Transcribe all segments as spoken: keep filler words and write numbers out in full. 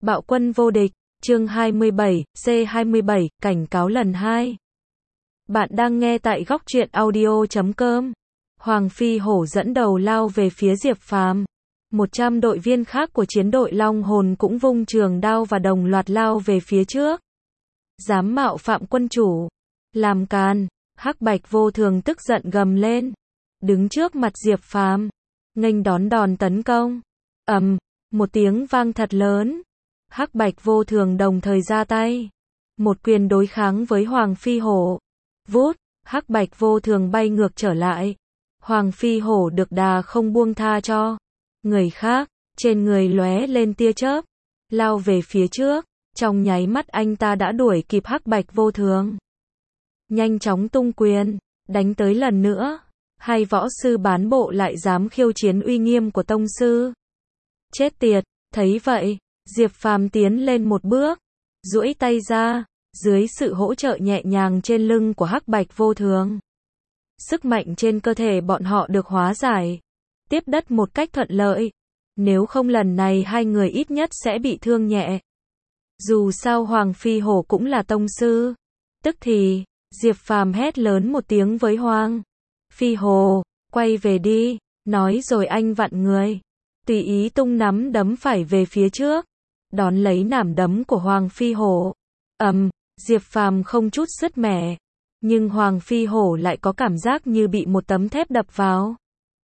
Bạo quân vô địch, chương hai mươi bảy, C hai mươi bảy, cảnh cáo lần hai. Bạn đang nghe tại góc truyện audio chấm com. Hoàng Phi Hổ dẫn đầu lao về phía Diệp Phàm. một trăm đội viên khác của chiến đội Long Hồn cũng vung trường đao và đồng loạt lao về phía trước. Dám mạo phạm quân chủ, làm càn, Hắc Bạch Vô Thường tức giận gầm lên, đứng trước mặt Diệp Phàm, nghênh đón đòn tấn công. Ầm, một tiếng vang thật lớn. Hắc Bạch Vô Thường đồng thời ra tay, một quyền đối kháng với Hoàng Phi Hổ. Vút, Hắc Bạch Vô Thường bay ngược trở lại. Hoàng Phi Hổ được đà không buông tha cho người khác, trên người lóe lên tia chớp, lao về phía trước. Trong nháy mắt anh ta đã đuổi kịp Hắc Bạch Vô Thường, nhanh chóng tung quyền, đánh tới lần nữa. Hay võ sư bán bộ lại dám khiêu chiến uy nghiêm của tông sư? Chết tiệt! Thấy vậy, Diệp Phàm tiến lên một bước, duỗi tay ra, dưới sự hỗ trợ nhẹ nhàng trên lưng của Hắc Bạch Vô Thường. Sức mạnh trên cơ thể bọn họ được hóa giải, tiếp đất một cách thuận lợi. Nếu không lần này hai người ít nhất sẽ bị thương nhẹ. Dù sao Hoàng Phi Hổ cũng là tông sư. Tức thì, Diệp Phàm hét lớn một tiếng với Hoàng Phi Hổ, quay về đi, nói rồi anh vặn người, tùy ý tung nắm đấm phải về phía trước, đón lấy nắm đấm của Hoàng Phi Hổ. Ầm, Diệp Phàm không chút sứt mẻ, nhưng Hoàng Phi Hổ lại có cảm giác như bị một tấm thép đập vào,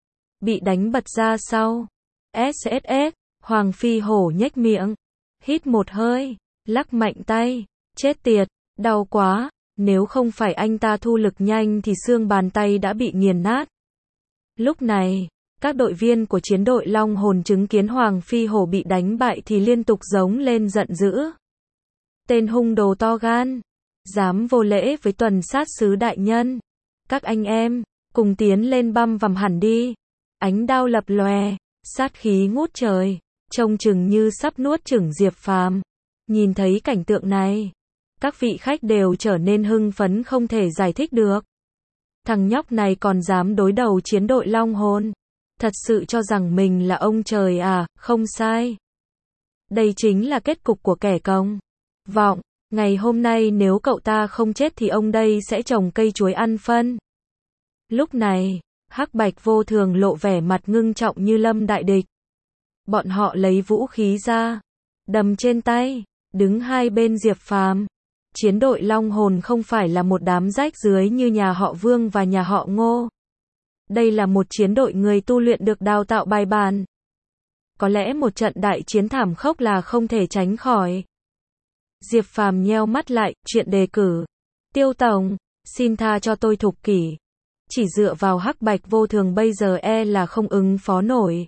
bị đánh bật ra sau. ét ét ét, Hoàng Phi Hổ nhếch miệng, hít một hơi, lắc mạnh tay, chết tiệt, đau quá, nếu không phải anh ta thu lực nhanh thì xương bàn tay đã bị nghiền nát. Lúc này, các đội viên của chiến đội Long Hồn chứng kiến Hoàng Phi Hổ bị đánh bại thì liên tục giống lên giận dữ. Tên hung đồ to gan, dám vô lễ với tuần sát sứ đại nhân. Các anh em, cùng tiến lên băm vằm hẳn đi. Ánh đao lập lòe, sát khí ngút trời, trông chừng như sắp nuốt chửng Diệp Phàm. Nhìn thấy cảnh tượng này, các vị khách đều trở nên hưng phấn không thể giải thích được. Thằng nhóc này còn dám đối đầu chiến đội Long Hồn, thật sự cho rằng mình là ông trời à? Không sai. Đây chính là kết cục của kẻ còng vọng. Ngày hôm nay nếu cậu ta không chết thì ông đây sẽ trồng cây chuối ăn phân. Lúc này, Hắc Bạch Vô Thường lộ vẻ mặt ngưng trọng như lâm đại địch. Bọn họ lấy vũ khí ra, đầm trên tay, đứng hai bên Diệp Phàm. Chiến đội Long Hồn không phải là một đám rách rưới như nhà họ Vương và nhà họ Ngô. Đây là một chiến đội người tu luyện được đào tạo bài bản. Có lẽ một trận đại chiến thảm khốc là không thể tránh khỏi. Diệp Phàm nheo mắt lại, chuyện đề cử. Tiêu Tổng, xin tha cho tôi Thục Kỷ. Chỉ dựa vào Hắc Bạch Vô Thường bây giờ e là không ứng phó nổi.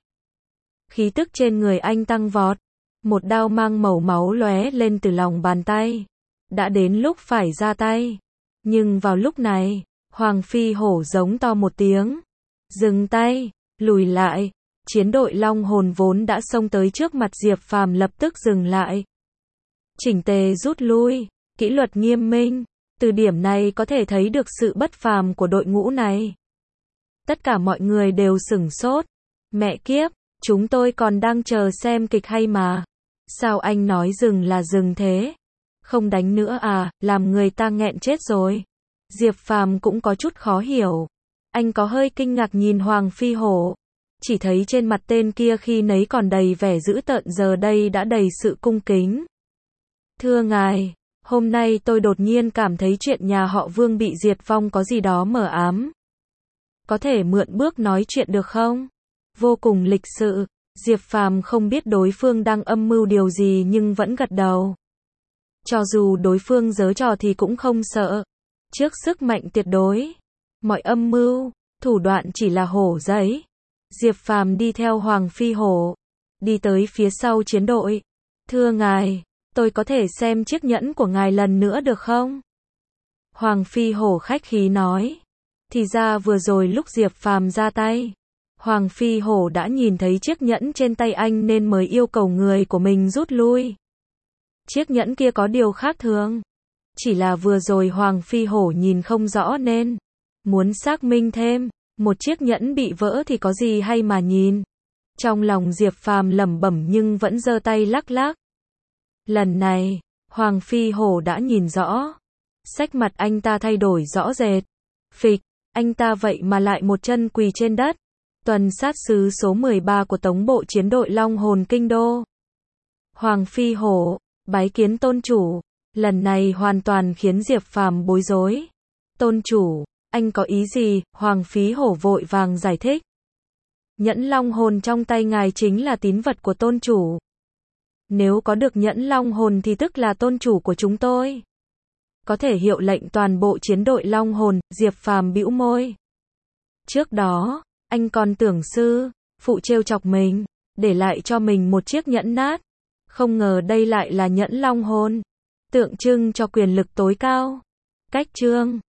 Khí tức trên người anh tăng vọt. Một đao mang màu máu lóe lên từ lòng bàn tay. Đã đến lúc phải ra tay. Nhưng vào lúc này, Hoàng Phi Hổ giống to một tiếng. Dừng tay, lùi lại. Chiến đội Long Hồn vốn đã xông tới trước mặt Diệp Phàm lập tức dừng lại. Chỉnh tề rút lui, kỷ luật nghiêm minh. Từ điểm này có thể thấy được sự bất phàm của đội ngũ này. Tất cả mọi người đều sửng sốt. Mẹ kiếp, chúng tôi còn đang chờ xem kịch hay mà. Sao anh nói dừng là dừng thế? Không đánh nữa à, làm người ta nghẹn chết rồi. Diệp Phàm cũng có chút khó hiểu. Anh có hơi kinh ngạc nhìn Hoàng Phi Hổ. Chỉ thấy trên mặt tên kia khi nấy còn đầy vẻ dữ tợn giờ đây đã đầy sự cung kính. Thưa ngài, hôm nay tôi đột nhiên cảm thấy chuyện nhà họ Vương bị diệt vong có gì đó mờ ám. Có thể mượn bước nói chuyện được không? Vô cùng lịch sự, Diệp Phàm không biết đối phương đang âm mưu điều gì nhưng vẫn gật đầu. Cho dù đối phương giở trò thì cũng không sợ. Trước sức mạnh tuyệt đối, mọi âm mưu, thủ đoạn chỉ là hổ giấy. Diệp Phàm đi theo Hoàng Phi Hổ, đi tới phía sau chiến đội. Thưa ngài, tôi có thể xem chiếc nhẫn của ngài lần nữa được không? Hoàng Phi Hổ khách khí nói. Thì ra vừa rồi lúc Diệp Phàm ra tay, Hoàng Phi Hổ đã nhìn thấy chiếc nhẫn trên tay anh nên mới yêu cầu người của mình rút lui. Chiếc nhẫn kia có điều khác thường. Chỉ là vừa rồi Hoàng Phi Hổ nhìn không rõ nên muốn xác minh thêm. Một chiếc nhẫn bị vỡ thì có gì hay mà nhìn. Trong lòng Diệp Phàm lẩm bẩm nhưng vẫn giơ tay lắc lắc. Lần này, Hoàng Phi Hổ đã nhìn rõ. Sắc mặt anh ta thay đổi rõ rệt. Phịch, anh ta vậy mà lại một chân quỳ trên đất. Tuần sát sứ số mười ba của Tống bộ chiến đội Long Hồn Kinh Đô. Hoàng Phi Hổ, bái kiến tôn chủ. Lần này hoàn toàn khiến Diệp Phàm bối rối. Tôn chủ, anh có ý gì? Hoàng Phi Hổ vội vàng giải thích. Nhẫn long hồn trong tay ngài chính là tín vật của tôn chủ. Nếu có được nhẫn long hồn thì tức là tôn chủ của chúng tôi. Có thể hiệu lệnh toàn bộ chiến đội long hồn, Diệp Phàm bĩu môi. Trước đó, anh còn tưởng sư phụ trêu chọc mình, để lại cho mình một chiếc nhẫn nát. Không ngờ đây lại là nhẫn long hồn, tượng trưng cho quyền lực tối cao. Cách chương